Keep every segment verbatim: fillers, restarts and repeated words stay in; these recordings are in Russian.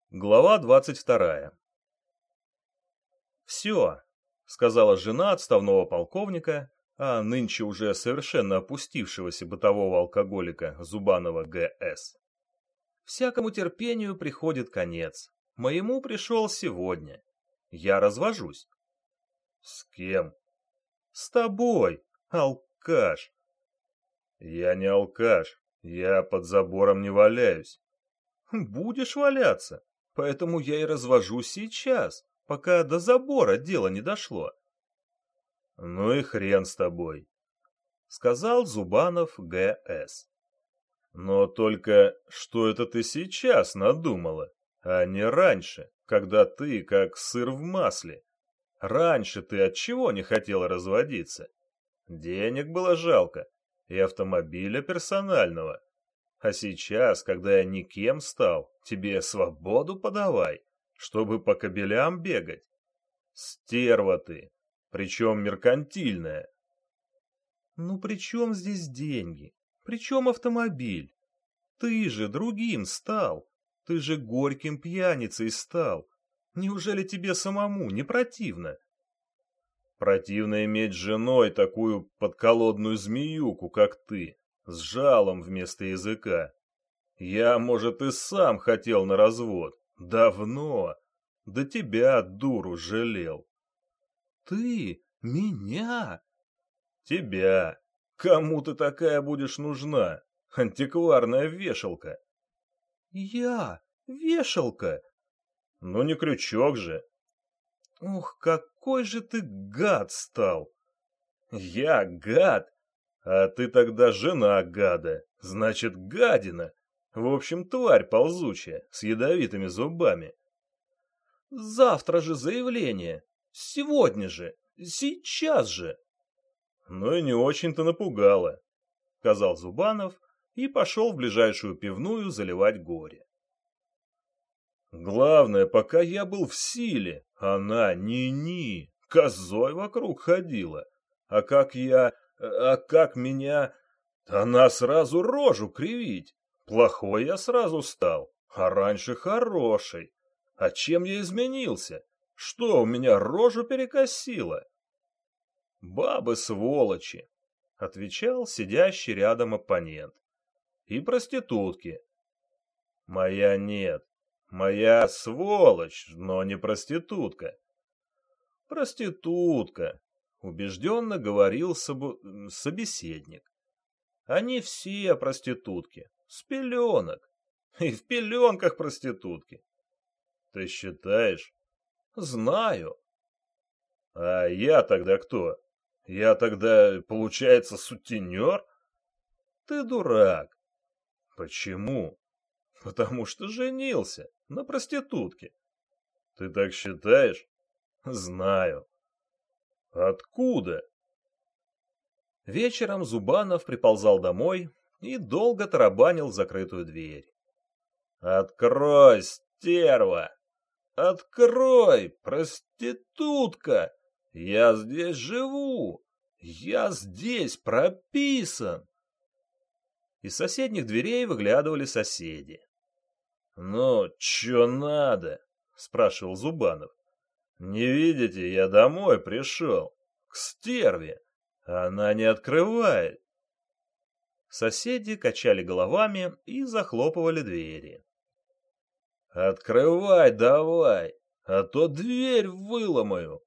Глава двадцать вторая. «Все», — сказала жена отставного полковника, а нынче уже совершенно опустившегося бытового алкоголика Зубанова Г С «Всякому терпению приходит конец. Моему пришел сегодня. Я развожусь». «С кем?» «С тобой, алкаш». «Я не алкаш, я под забором не валяюсь». «Будешь валяться. Поэтому я и развожусь сейчас, пока до забора дело не дошло». «Ну и хрен с тобой», — сказал Зубанов Г С «Но только что это ты сейчас надумала, а не раньше, когда ты как сыр в масле? Раньше ты от чего не хотела разводиться? Денег было жалко и автомобиля персонального. А сейчас, когда я никем стал, тебе свободу подавай, чтобы по кабелям бегать. Стерва ты, причем меркантильная». «Ну при чем здесь деньги? При чем автомобиль? Ты же другим стал. Ты же горьким пьяницей стал. Неужели тебе самому не противно?» «Противно иметь женой такую подколодную змеюку, как ты, с жалом вместо языка. Я, может, и сам хотел на развод. Давно. Да тебя, дуру, жалел». «Ты? Меня?» «Тебя. Кому ты такая будешь нужна? Антикварная вешалка». «Я? Вешалка?» «Ну не крючок же». «Ух, какой же ты гад стал!» «Я гад? А ты тогда жена гада, значит, гадина. В общем, тварь ползучая, с ядовитыми зубами». «Завтра же заявление. Сегодня же. Сейчас же». «Ну и не очень-то напугало», — сказал Зубанов и пошел в ближайшую пивную заливать горе. «Главное, пока я был в силе, она ни-ни, козой вокруг ходила. А как я... а как меня... она сразу рожу кривить. Плохой я сразу стал, а раньше хороший. А чем я изменился? Что у меня рожу перекосило?» «Бабы сволочи», — отвечал сидящий рядом оппонент. «И проститутки». «Моя нет. Моя сволочь, но не проститутка». «Проститутка», — убежденно говорил собу... собеседник. «Они все проститутки, с пеленок. И в пеленках проститутки». «Ты считаешь?» «Знаю». «А я тогда кто? Я тогда, получается, сутенер?» «Ты дурак». «Почему?» «Потому что женился на проститутке». «Ты так считаешь?» «Знаю». «Откуда?» Вечером Зубанов приползал домой и долго тарабанил в закрытую дверь. «Открой, стерва! Открой, проститутка! Я здесь живу! Я здесь прописан!» Из соседних дверей выглядывали соседи. «Ну, чё надо?» — спрашивал Зубанов. «Не видите, я домой пришел. К стерве. Она не открывает». Соседи качали головами и захлопывали двери. «Открывай давай, а то дверь выломаю».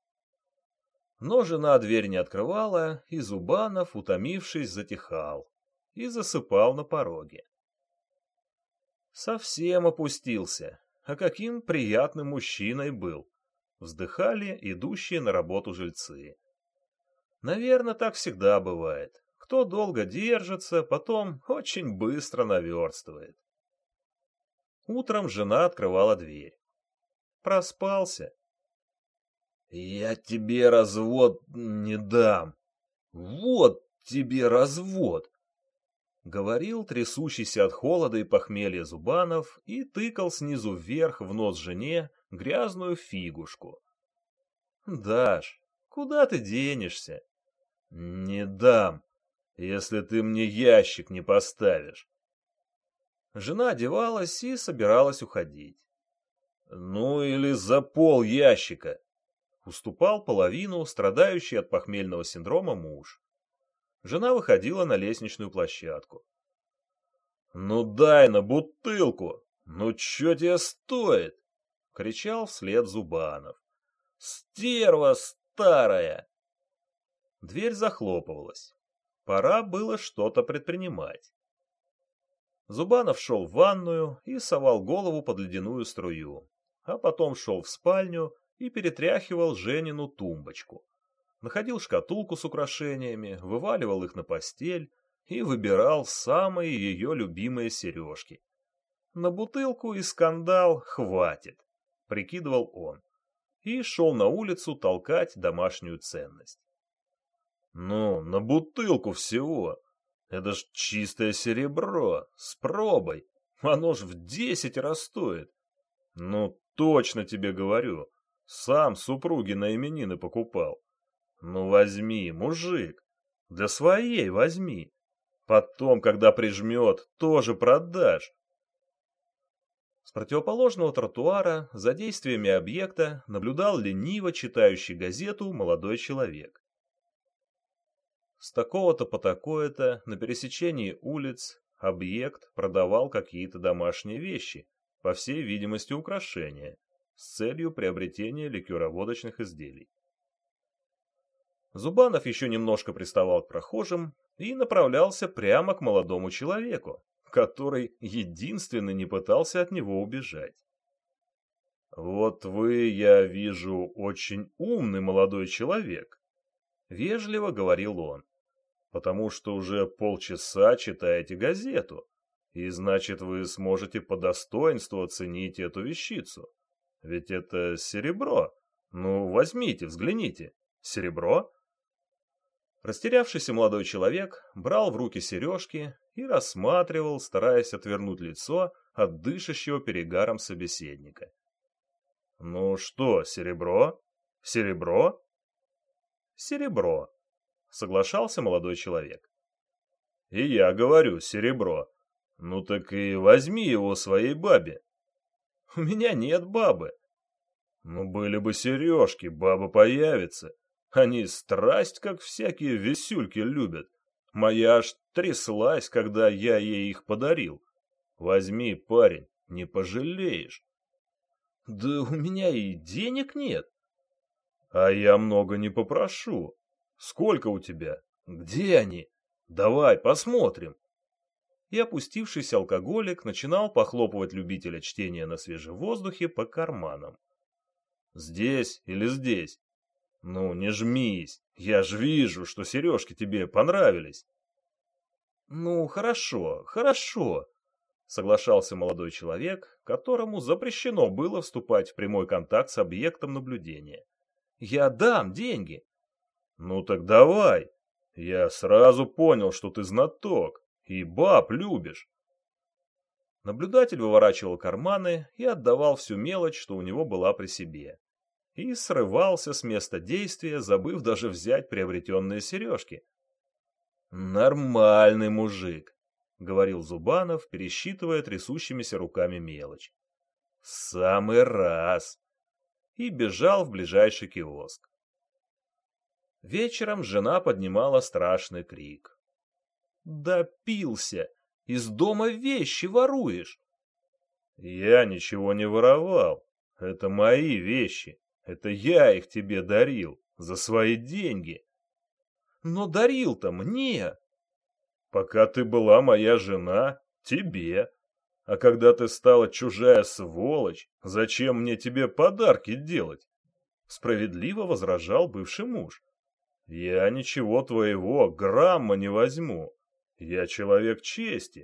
Но жена дверь не открывала, и Зубанов, утомившись, затихал и засыпал на пороге. Совсем опустился, а каким приятным мужчиной был, вздыхали идущие на работу жильцы. Наверное, так всегда бывает. Кто долго держится, потом очень быстро наверстывает. Утром жена открывала дверь. Проспался. «Я тебе развод не дам. Вот тебе развод!» — говорил трясущийся от холода и похмелья Зубанов и тыкал снизу вверх в нос жене грязную фигушку. «Даш, куда ты денешься?» «Не дам, если ты мне ящик не поставишь». Жена одевалась и собиралась уходить. Ну или за пол ящика. Уступал половину страдающий от похмельного синдрома муж. Жена выходила на лестничную площадку. «Ну дай на бутылку! Ну чё тебе стоит?» — кричал вслед Зубанов. «Стерва старая!» Дверь захлопывалась. Пора было что-то предпринимать. Зубанов шел в ванную и совал голову под ледяную струю, а потом шел в спальню и перетряхивал Женину тумбочку. Находил шкатулку с украшениями, вываливал их на постель и выбирал самые ее любимые сережки. На бутылку и скандал хватит, прикидывал он, и шел на улицу толкать домашнюю ценность. Ну, на бутылку всего. Это ж чистое серебро, с пробой. Оно ж в десять раз стоит. Ну, точно тебе говорю, сам супруге на именины покупал. Ну, возьми, мужик, для своей возьми. Потом, когда прижмет, тоже продашь. С противоположного тротуара за действиями объекта наблюдал лениво читающий газету молодой человек. С такого-то по такое-то на пересечении улиц объект продавал какие-то домашние вещи, по всей видимости украшения, с целью приобретения ликероводочных изделий. Зубанов еще немножко приставал к прохожим и направлялся прямо к молодому человеку, который единственный не пытался от него убежать. «Вот вы, я вижу, очень умный молодой человек», — вежливо говорил он, «потому что уже полчаса читаете газету, и значит вы сможете по достоинству оценить эту вещицу. Ведь это серебро. Ну, возьмите, взгляните. Серебро?» Растерявшийся молодой человек брал в руки сережки и рассматривал, стараясь отвернуть лицо от дышащего перегаром собеседника. «Ну что, серебро? Серебро?» «Серебро», — соглашался молодой человек. «И я говорю, серебро. Ну так и возьми его своей бабе». «У меня нет бабы». «Ну были бы сережки, баба появится. Они страсть, как всякие висюльки, любят. Моя аж тряслась, когда я ей их подарил. Возьми, парень, не пожалеешь». «Да у меня и денег нет». «А я много не попрошу. Сколько у тебя? Где они? Давай посмотрим». И опустившийся алкоголик начинал похлопывать любителя чтения на свежем воздухе по карманам. «Здесь или здесь? Ну, не жмись, я ж вижу, что сережки тебе понравились». «Ну, хорошо, хорошо», — соглашался молодой человек, которому запрещено было вступать в прямой контакт с объектом наблюдения. «Я дам деньги». «Ну так давай. Я сразу понял, что ты знаток и баб любишь». Наблюдатель выворачивал карманы и отдавал всю мелочь, что у него была при себе. И срывался с места действия, забыв даже взять приобретенные сережки. «Нормальный мужик», — говорил Зубанов, пересчитывая трясущимися руками мелочь. «Самый раз!» И бежал в ближайший киоск. Вечером жена поднимала страшный крик. «Допился! Из дома вещи воруешь!» «Я ничего не воровал. Это мои вещи. Это я их тебе дарил. За свои деньги». «Но дарил-то мне!» «Пока ты была моя жена, тебе. А когда ты стала чужая сволочь, зачем мне тебе подарки делать?» Справедливо возражал бывший муж. «Я ничего твоего, грамма не возьму. Я человек чести».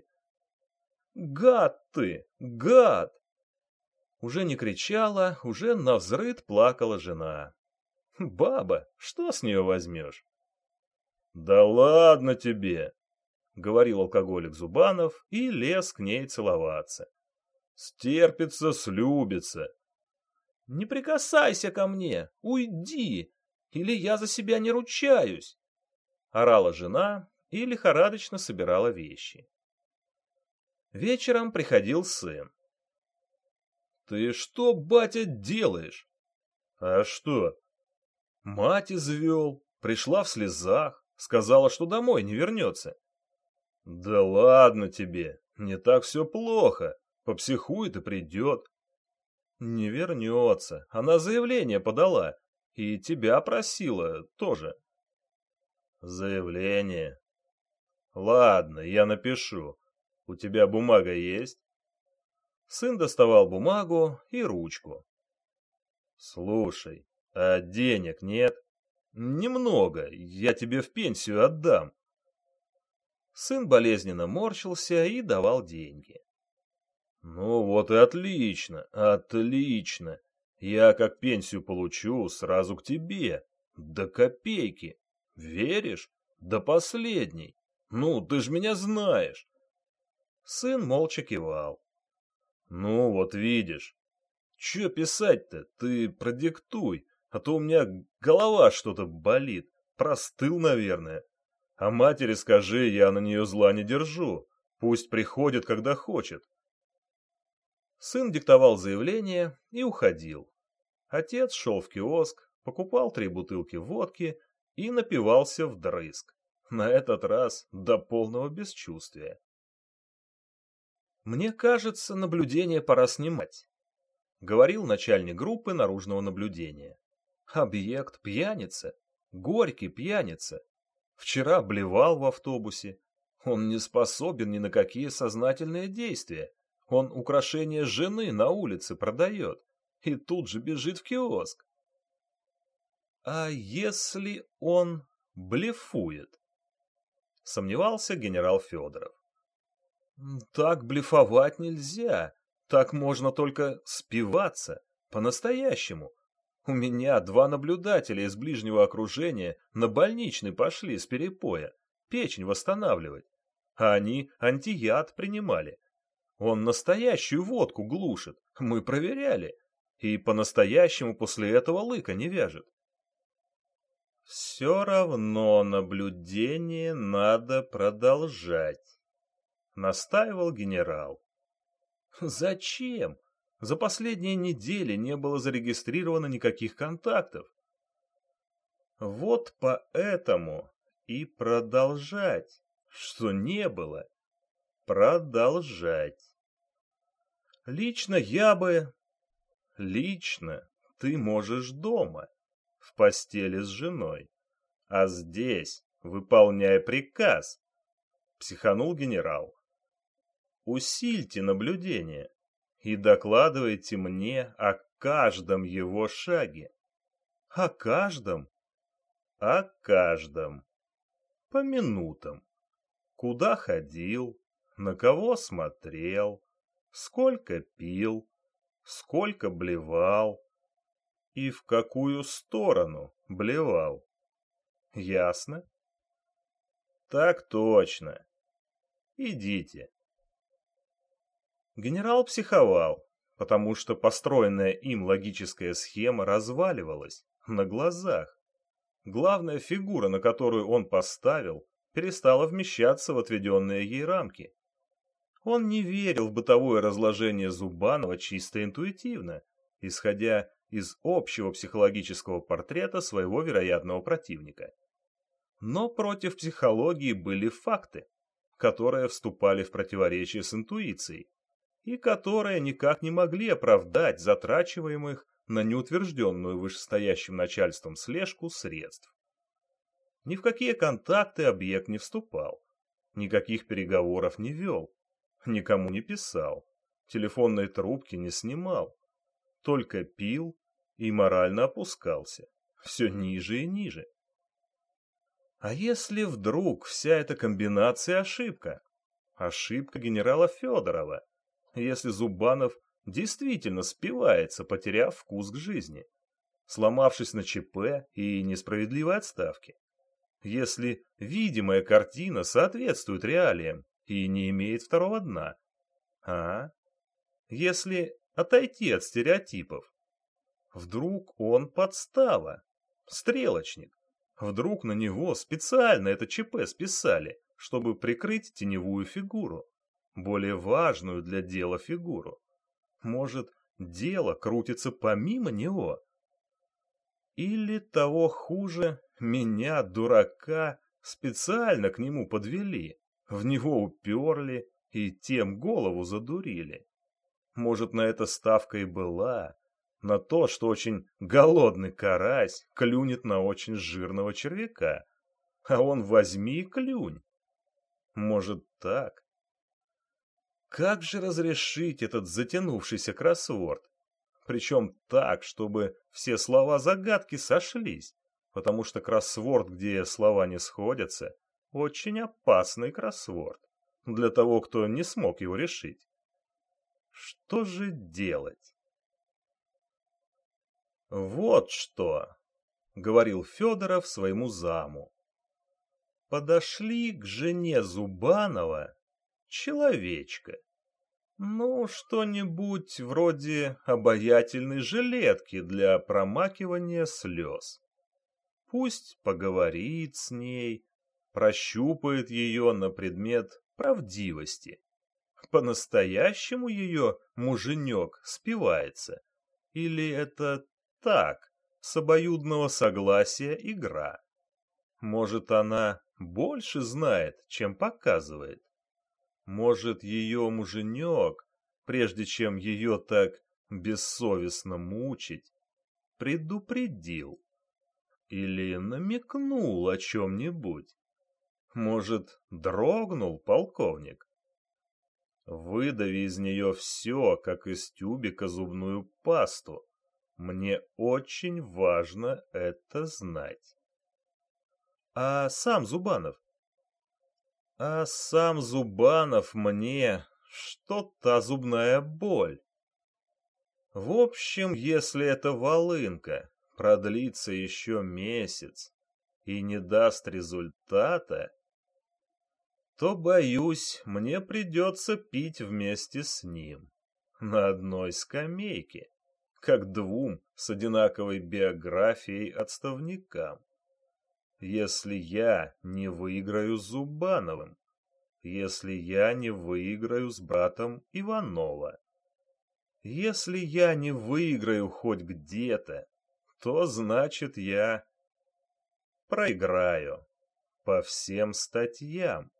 «Гад ты, гад!» Уже не кричала, уже навзрыд плакала жена. «Баба, что с нее возьмешь?» «Да ладно тебе!» — говорил алкоголик Зубанов и лез к ней целоваться. «Стерпится, слюбится». «Не прикасайся ко мне, уйди, или я за себя не ручаюсь!» — орала жена и лихорадочно собирала вещи. Вечером приходил сын. Ты что, батя, делаешь? А что? Мать извел, пришла в слезах, сказала, что домой не вернется. Да ладно тебе, не так все плохо, попсихует и придет. Не вернется, она заявление подала, и тебя просила тоже. Заявление? Ладно, я напишу. У тебя бумага есть? Сын доставал бумагу и ручку. Слушай, а денег нет? Немного, я тебе в пенсию отдам. Сын болезненно морщился и давал деньги. Ну вот и отлично, отлично. Я как пенсию получу, сразу к тебе. До копейки. Веришь? До последней. Ну, ты ж меня знаешь. Сын молча кивал. Ну вот видишь. Че писать-то? Ты продиктуй, а то у меня голова что-то болит. Простыл, наверное. А матери скажи, я на нее зла не держу. Пусть приходит, когда хочет. Сын диктовал заявление и уходил. Отец шел в киоск, покупал три бутылки водки и напивался вдрызг. На этот раз до полного бесчувствия. «Мне кажется, наблюдение пора снимать», — говорил начальник группы наружного наблюдения. «Объект пьяница, горький пьяница. Вчера блевал в автобусе. Он не способен ни на какие сознательные действия. Он украшение жены на улице продает и тут же бежит в киоск. А если он блефует? Сомневался генерал Федоров. Так блефовать нельзя. Так можно только спиваться, по-настоящему. У меня два наблюдателя из ближнего окружения на больничный пошли с перепоя, печень восстанавливать. А они антияд принимали. Он настоящую водку глушит, мы проверяли. И по-настоящему после этого лыка не вяжет. Все равно наблюдение надо продолжать, настаивал генерал. Зачем? За последние недели не было зарегистрировано никаких контактов. Вот поэтому и продолжать, что не было, продолжать. Лично я бы... Лично ты можешь дома, в постели с женой, а здесь выполняй приказ, психанул генерал. Усильте наблюдение и докладывайте мне о каждом его шаге. О каждом? О каждом. По минутам. Куда ходил, на кого смотрел, сколько пил, сколько блевал и в какую сторону блевал. Ясно? Так точно. Идите. Генерал психовал, потому что построенная им логическая схема разваливалась на глазах. Главная фигура, на которую он поставил, перестала вмещаться в отведенные ей рамки. Он не верил в бытовое разложение Зубанова чисто интуитивно, исходя из общего психологического портрета своего вероятного противника. Но против психологии были факты, которые вступали в противоречие с интуицией, и которые никак не могли оправдать затрачиваемых на неутвержденную вышестоящим начальством слежку средств. Ни в какие контакты объект не вступал, никаких переговоров не вел, никому не писал, телефонной трубки не снимал, только пил и морально опускался, все ниже и ниже. А если вдруг вся эта комбинация ошибка? Ошибка генерала Федорова, если Зубанов действительно спивается, потеряв вкус к жизни, сломавшись на ЧП и несправедливой отставке. Если видимая картина соответствует реалиям и не имеет второго дна. А? Если отойти от стереотипов. Вдруг он подстава, стрелочник. Вдруг на него специально это ЧП списали, чтобы прикрыть теневую фигуру, более важную для дела фигуру. Может, дело крутится помимо него. Или того хуже, меня, дурака, специально к нему подвели, в него уперли и тем голову задурили. Может, на это ставка и была, на то, что очень голодный карась клюнет на очень жирного червяка, а он возьми и клюнь. Может, так? Как же разрешить этот затянувшийся кроссворд? Причем так, чтобы все слова загадки сошлись, потому что кроссворд, где слова не сходятся, очень опасный кроссворд для того, кто не смог его решить. Что же делать? «Вот что», — говорил Федоров своему заму. Подошли к жене Зубанова человечка. Ну, что-нибудь вроде обаятельной жилетки для промакивания слез. Пусть поговорит с ней, прощупает ее на предмет правдивости. По-настоящему ее муженек спивается? Или это так, с обоюдного согласия игра? Может, она больше знает, чем показывает? Может, ее муженек, прежде чем ее так бессовестно мучить, предупредил или намекнул о чем-нибудь? Может, дрогнул полковник? Выдави из нее все, как из тюбика зубную пасту. Мне очень важно это знать. А сам Зубанов? А сам Зубанов мне, что та зубная боль. В общем, если эта волынка продлится еще месяц и не даст результата, то, боюсь, мне придется пить вместе с ним на одной скамейке, как двум с одинаковой биографией отставникам. Если я не выиграю с Зубановым, если я не выиграю с братом Иванова, если я не выиграю хоть где-то, то значит я проиграю по всем статьям.